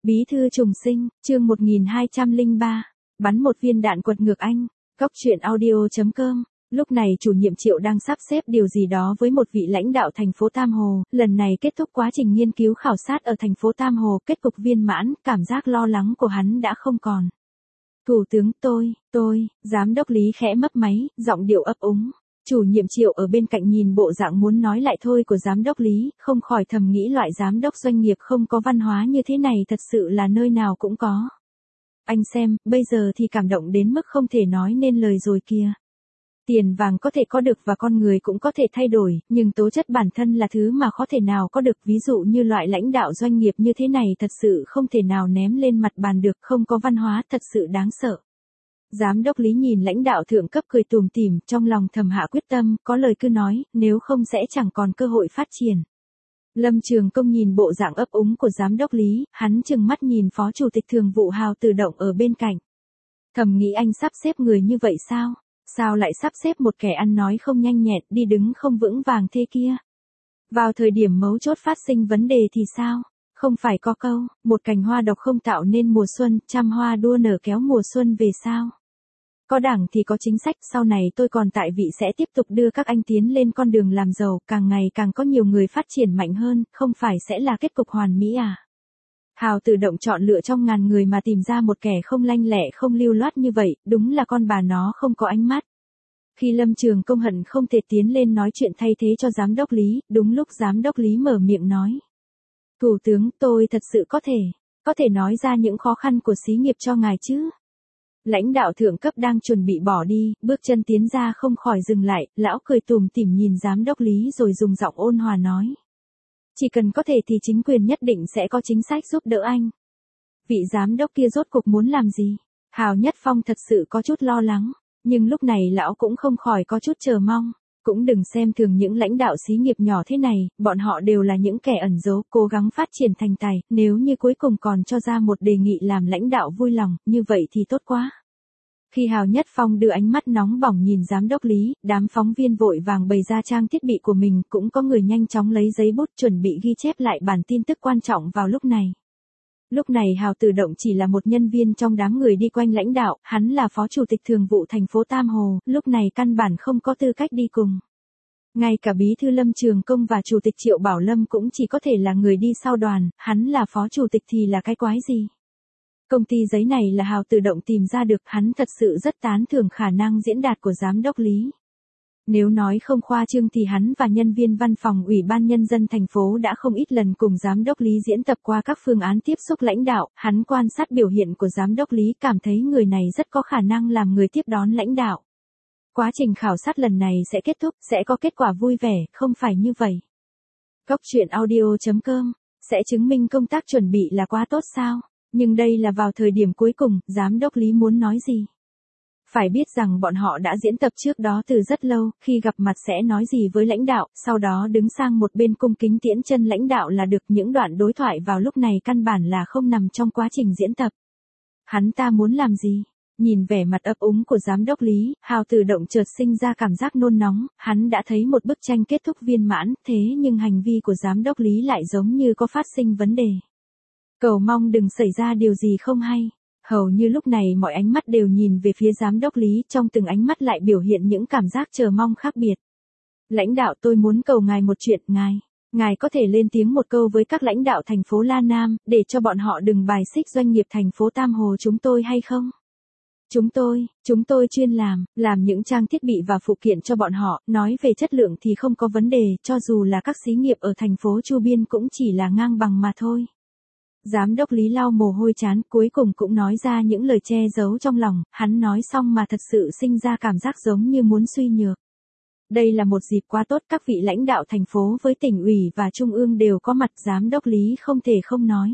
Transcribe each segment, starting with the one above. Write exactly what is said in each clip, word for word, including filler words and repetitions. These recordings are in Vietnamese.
Bí thư trùng sinh, chương một nghìn hai trăm lẻ ba, bắn một viên đạn quật ngược anh. Góc truyện audio chấm com. Lúc này chủ nhiệm Triệu đang sắp xếp điều gì đó với một vị lãnh đạo thành phố Tam Hồ, lần này kết thúc quá trình nghiên cứu khảo sát ở thành phố Tam Hồ, kết cục viên mãn, cảm giác lo lắng của hắn đã không còn. Thủ tướng, tôi, tôi, giám đốc Lý khẽ mấp máy, giọng điệu ấp úng. Chủ nhiệm Triệu ở bên cạnh nhìn bộ dạng muốn nói lại thôi của giám đốc Lý, không khỏi thầm nghĩ loại giám đốc doanh nghiệp không có văn hóa như thế này thật sự là nơi nào cũng có. Anh xem, bây giờ thì cảm động đến mức không thể nói nên lời rồi kìa. Tiền vàng có thể có được và con người cũng có thể thay đổi, nhưng tố chất bản thân là thứ mà khó thể nào có được, ví dụ như loại lãnh đạo doanh nghiệp như thế này thật sự không thể nào ném lên mặt bàn được, không có văn hóa thật sự đáng sợ. Giám đốc Lý nhìn lãnh đạo thượng cấp cười tủm tỉm, trong lòng thầm hạ quyết tâm, có lời cứ nói, nếu không sẽ chẳng còn cơ hội phát triển. Lâm Trường Công nhìn bộ dạng ấp úng của giám đốc Lý, hắn trừng mắt nhìn phó chủ tịch thường vụ Hào Tự Động ở bên cạnh. Thầm nghĩ anh sắp xếp người như vậy sao? Sao lại sắp xếp một kẻ ăn nói không nhanh nhẹn, đi đứng không vững vàng thế kia? Vào thời điểm mấu chốt phát sinh vấn đề thì sao? Không phải có câu, một cành hoa độc không tạo nên mùa xuân, trăm hoa đua nở kéo mùa xuân về sao? Có đảng thì có chính sách, sau này tôi còn tại vị sẽ tiếp tục đưa các anh tiến lên con đường làm giàu, càng ngày càng có nhiều người phát triển mạnh hơn, không phải sẽ là kết cục hoàn mỹ à? Hào Tự Động chọn lựa trong ngàn người mà tìm ra một kẻ không lanh lẹ không lưu loát như vậy, đúng là con bà nó không có ánh mắt. Khi Lâm Trường Công hận không thể tiến lên nói chuyện thay thế cho giám đốc Lý, đúng lúc giám đốc Lý mở miệng nói. Thủ tướng, tôi thật sự có thể, có thể nói ra những khó khăn của xí nghiệp cho ngài chứ. Lãnh đạo thượng cấp đang chuẩn bị bỏ đi, bước chân tiến ra không khỏi dừng lại, lão cười tủm tỉm nhìn giám đốc Lý rồi dùng giọng ôn hòa nói. Chỉ cần có thể thì chính quyền nhất định sẽ có chính sách giúp đỡ anh. Vị giám đốc kia rốt cuộc muốn làm gì? Hào Nhất Phong thật sự có chút lo lắng, nhưng lúc này lão cũng không khỏi có chút chờ mong. Cũng đừng xem thường những lãnh đạo xí nghiệp nhỏ thế này, bọn họ đều là những kẻ ẩn giấu, cố gắng phát triển thành tài, nếu như cuối cùng còn cho ra một đề nghị làm lãnh đạo vui lòng, như vậy thì tốt quá. Khi Hào Nhất Phong đưa ánh mắt nóng bỏng nhìn giám đốc Lý, đám phóng viên vội vàng bày ra trang thiết bị của mình, cũng có người nhanh chóng lấy giấy bút chuẩn bị ghi chép lại bản tin tức quan trọng vào lúc này. Lúc này Hào Tự Động chỉ là một nhân viên trong đám người đi quanh lãnh đạo, hắn là phó chủ tịch thường vụ thành phố Tam Hồ, lúc này căn bản không có tư cách đi cùng. Ngay cả bí thư Lâm Trường Công và chủ tịch Triệu Bảo Lâm cũng chỉ có thể là người đi sau đoàn, hắn là phó chủ tịch thì là cái quái gì? Công ty giấy này là Hào Tự Động tìm ra được, hắn thật sự rất tán thưởng khả năng diễn đạt của giám đốc Lý. Nếu nói không khoa trương thì hắn và nhân viên văn phòng Ủy ban Nhân dân thành phố đã không ít lần cùng giám đốc Lý diễn tập qua các phương án tiếp xúc lãnh đạo, hắn quan sát biểu hiện của giám đốc Lý cảm thấy người này rất có khả năng làm người tiếp đón lãnh đạo. Quá trình khảo sát lần này sẽ kết thúc, sẽ có kết quả vui vẻ, không phải như vậy. Góc truyện audio chấm com, sẽ chứng minh công tác chuẩn bị là quá tốt sao? Nhưng đây là vào thời điểm cuối cùng, giám đốc Lý muốn nói gì? Phải biết rằng bọn họ đã diễn tập trước đó từ rất lâu, khi gặp mặt sẽ nói gì với lãnh đạo, sau đó đứng sang một bên cung kính tiễn chân lãnh đạo là được, những đoạn đối thoại vào lúc này căn bản là không nằm trong quá trình diễn tập. Hắn ta muốn làm gì? Nhìn vẻ mặt ấp úng của giám đốc Lý, Hào Tự Động chợt sinh ra cảm giác nôn nóng, hắn đã thấy một bức tranh kết thúc viên mãn, thế nhưng hành vi của giám đốc Lý lại giống như có phát sinh vấn đề. Cầu mong đừng xảy ra điều gì không hay. Hầu như lúc này mọi ánh mắt đều nhìn về phía giám đốc Lý, trong từng ánh mắt lại biểu hiện những cảm giác chờ mong khác biệt. Lãnh đạo, tôi muốn cầu ngài một chuyện, ngài, ngài có thể lên tiếng một câu với các lãnh đạo thành phố La Nam, để cho bọn họ đừng bài xích doanh nghiệp thành phố Tam Hồ chúng tôi hay không? Chúng tôi, chúng tôi chuyên làm, làm những trang thiết bị và phụ kiện cho bọn họ, nói về chất lượng thì không có vấn đề, cho dù là các xí nghiệp ở thành phố Chu Biên cũng chỉ là ngang bằng mà thôi. Giám đốc Lý lau mồ hôi trán, cuối cùng cũng nói ra những lời che giấu trong lòng, hắn nói xong mà thật sự sinh ra cảm giác giống như muốn suy nhược. Đây là một dịp quá tốt, các vị lãnh đạo thành phố với tỉnh ủy và trung ương đều có mặt, giám đốc Lý không thể không nói.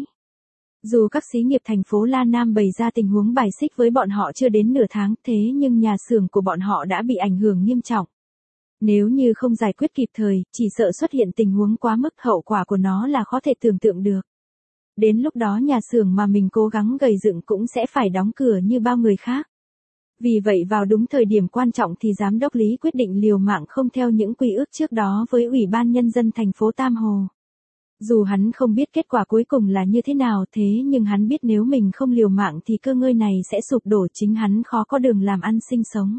Dù các xí nghiệp thành phố La Nam bày ra tình huống bài xích với bọn họ chưa đến nửa tháng, thế nhưng nhà xưởng của bọn họ đã bị ảnh hưởng nghiêm trọng. Nếu như không giải quyết kịp thời, chỉ sợ xuất hiện tình huống quá mức, hậu quả của nó là khó thể tưởng tượng được. Đến lúc đó nhà xưởng mà mình cố gắng gầy dựng cũng sẽ phải đóng cửa như bao người khác. Vì vậy vào đúng thời điểm quan trọng thì giám đốc Lý quyết định liều mạng không theo những quy ước trước đó với Ủy ban Nhân dân thành phố Tam Hồ. Dù hắn không biết kết quả cuối cùng là như thế nào thế nhưng hắn biết nếu mình không liều mạng thì cơ ngơi này sẽ sụp đổ, chính hắn khó có đường làm ăn sinh sống.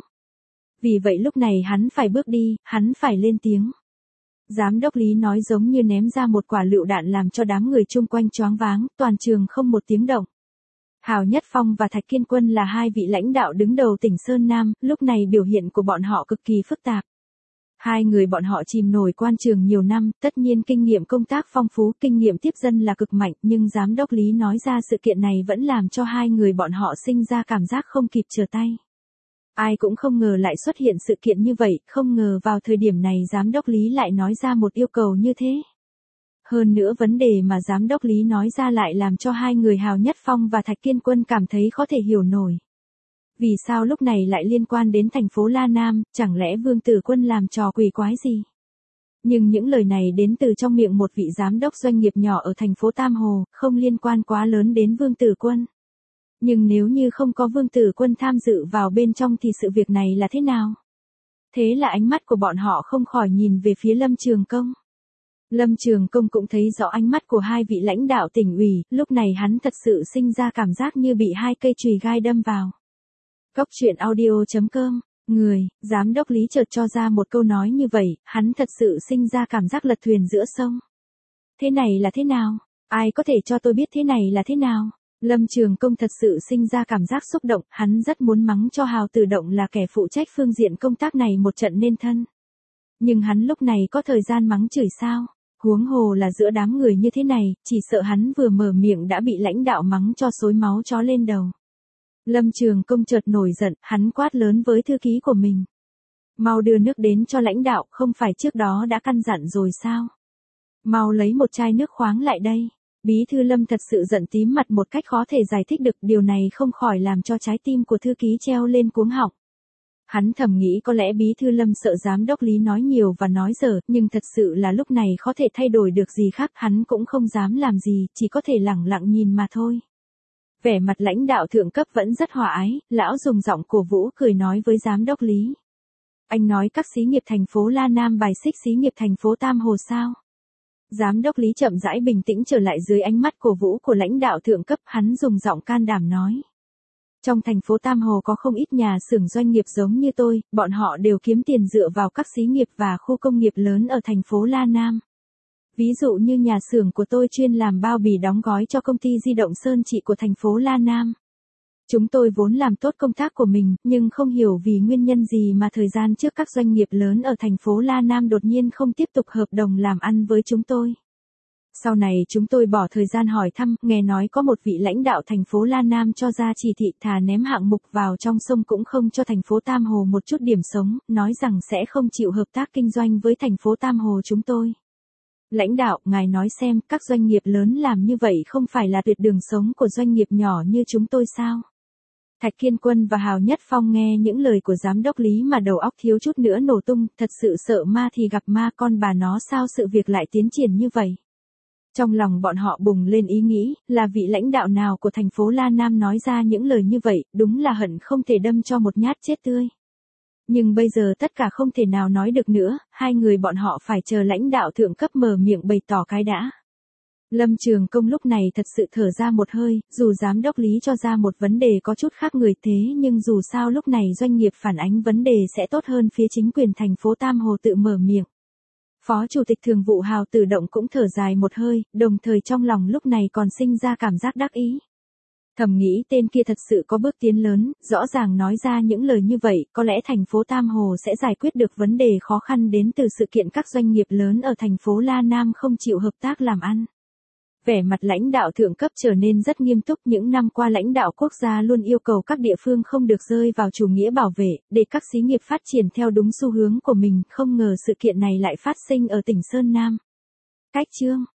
Vì vậy lúc này hắn phải bước đi, hắn phải lên tiếng. Giám đốc Lý nói giống như ném ra một quả lựu đạn làm cho đám người chung quanh choáng váng, toàn trường không một tiếng động. Hào Nhất Phong và Thạch Kiên Quân là hai vị lãnh đạo đứng đầu tỉnh Sơn Nam, lúc này biểu hiện của bọn họ cực kỳ phức tạp. Hai người bọn họ chìm nổi quan trường nhiều năm, tất nhiên kinh nghiệm công tác phong phú, kinh nghiệm tiếp dân là cực mạnh, nhưng giám đốc Lý nói ra sự kiện này vẫn làm cho hai người bọn họ sinh ra cảm giác không kịp trở tay. Ai cũng không ngờ lại xuất hiện sự kiện như vậy, không ngờ vào thời điểm này giám đốc Lý lại nói ra một yêu cầu như thế. Hơn nữa vấn đề mà giám đốc Lý nói ra lại làm cho hai người Hào Nhất Phong và Thạch Kiên Quân cảm thấy khó thể hiểu nổi. Vì sao lúc này lại liên quan đến thành phố La Nam, chẳng lẽ Vương Tử Quân làm trò quỷ quái gì? Nhưng những lời này đến từ trong miệng một vị giám đốc doanh nghiệp nhỏ ở thành phố Tam Hồ, không liên quan quá lớn đến Vương Tử Quân. Nhưng nếu như không có Vương Tử Quân tham dự vào bên trong thì sự việc này là thế nào? Thế là ánh mắt của bọn họ không khỏi nhìn về phía Lâm Trường Công. Lâm Trường Công cũng thấy rõ ánh mắt của hai vị lãnh đạo tỉnh ủy, lúc này hắn thật sự sinh ra cảm giác như bị hai cây chùy gai đâm vào. Cốc truyện audio chấm com, người, giám đốc Lý chợt cho ra một câu nói như vậy, hắn thật sự sinh ra cảm giác lật thuyền giữa sông. Thế này là thế nào? Ai có thể cho tôi biết thế này là thế nào? Lâm Trường Công thật sự sinh ra cảm giác xúc động, hắn rất muốn mắng cho Hào Tử Động là kẻ phụ trách phương diện công tác này một trận nên thân. Nhưng hắn lúc này có thời gian mắng chửi sao? Huống hồ là giữa đám người như thế này, chỉ sợ hắn vừa mở miệng đã bị lãnh đạo mắng cho xối máu chó lên đầu. Lâm Trường Công chợt nổi giận, hắn quát lớn với thư ký của mình. Mau đưa nước đến cho lãnh đạo, không phải trước đó đã căn dặn rồi sao? Mau lấy một chai nước khoáng lại đây. Bí thư Lâm thật sự giận tím mặt một cách khó thể giải thích được, điều này không khỏi làm cho trái tim của thư ký treo lên cuống họng. Hắn thầm nghĩ có lẽ bí thư Lâm sợ giám đốc Lý nói nhiều và nói dở, nhưng thật sự là lúc này khó thể thay đổi được gì khác, hắn cũng không dám làm gì, chỉ có thể lẳng lặng nhìn mà thôi. Vẻ mặt lãnh đạo thượng cấp vẫn rất hòa ái, lão dùng giọng cổ vũ cười nói với giám đốc Lý. Anh nói các xí nghiệp thành phố La Nam bài xích xí nghiệp thành phố Tam Hồ sao? Giám đốc Lý chậm rãi bình tĩnh trở lại dưới ánh mắt cổ vũ của lãnh đạo thượng cấp, hắn dùng giọng can đảm nói. Trong thành phố Tam Hồ có không ít nhà xưởng doanh nghiệp giống như tôi, bọn họ đều kiếm tiền dựa vào các xí nghiệp và khu công nghiệp lớn ở thành phố La Nam. Ví dụ như nhà xưởng của tôi chuyên làm bao bì đóng gói cho công ty di động Sơn Trị của thành phố La Nam. Chúng tôi vốn làm tốt công tác của mình, nhưng không hiểu vì nguyên nhân gì mà thời gian trước các doanh nghiệp lớn ở thành phố La Nam đột nhiên không tiếp tục hợp đồng làm ăn với chúng tôi. Sau này chúng tôi bỏ thời gian hỏi thăm, nghe nói có một vị lãnh đạo thành phố La Nam cho ra chỉ thị thà ném hạng mục vào trong sông cũng không cho thành phố Tam Hồ một chút điểm sống, nói rằng sẽ không chịu hợp tác kinh doanh với thành phố Tam Hồ chúng tôi. Lãnh đạo, ngài nói xem, các doanh nghiệp lớn làm như vậy không phải là tuyệt đường sống của doanh nghiệp nhỏ như chúng tôi sao? Thạch Kiên Quân và Hào Nhất Phong nghe những lời của giám đốc Lý mà đầu óc thiếu chút nữa nổ tung, thật sự sợ ma thì gặp ma, con bà nó sao sự việc lại tiến triển như vậy. Trong lòng bọn họ bùng lên ý nghĩ, là vị lãnh đạo nào của thành phố La Nam nói ra những lời như vậy, đúng là hận không thể đâm cho một nhát chết tươi. Nhưng bây giờ tất cả không thể nào nói được nữa, hai người bọn họ phải chờ lãnh đạo thượng cấp mở miệng bày tỏ cái đã. Lâm Trường Công lúc này thật sự thở ra một hơi, dù giám đốc Lý cho ra một vấn đề có chút khác người thế nhưng dù sao lúc này doanh nghiệp phản ánh vấn đề sẽ tốt hơn phía chính quyền thành phố Tam Hồ tự mở miệng. Phó Chủ tịch Thường vụ Hào Tử Động cũng thở dài một hơi, đồng thời trong lòng lúc này còn sinh ra cảm giác đắc ý. Thầm nghĩ tên kia thật sự có bước tiến lớn, rõ ràng nói ra những lời như vậy, có lẽ thành phố Tam Hồ sẽ giải quyết được vấn đề khó khăn đến từ sự kiện các doanh nghiệp lớn ở thành phố La Nam không chịu hợp tác làm ăn. Vẻ mặt lãnh đạo thượng cấp trở nên rất nghiêm túc, những năm qua lãnh đạo quốc gia luôn yêu cầu các địa phương không được rơi vào chủ nghĩa bảo vệ, để các xí nghiệp phát triển theo đúng xu hướng của mình, không ngờ sự kiện này lại phát sinh ở tỉnh Sơn Nam. Cách chương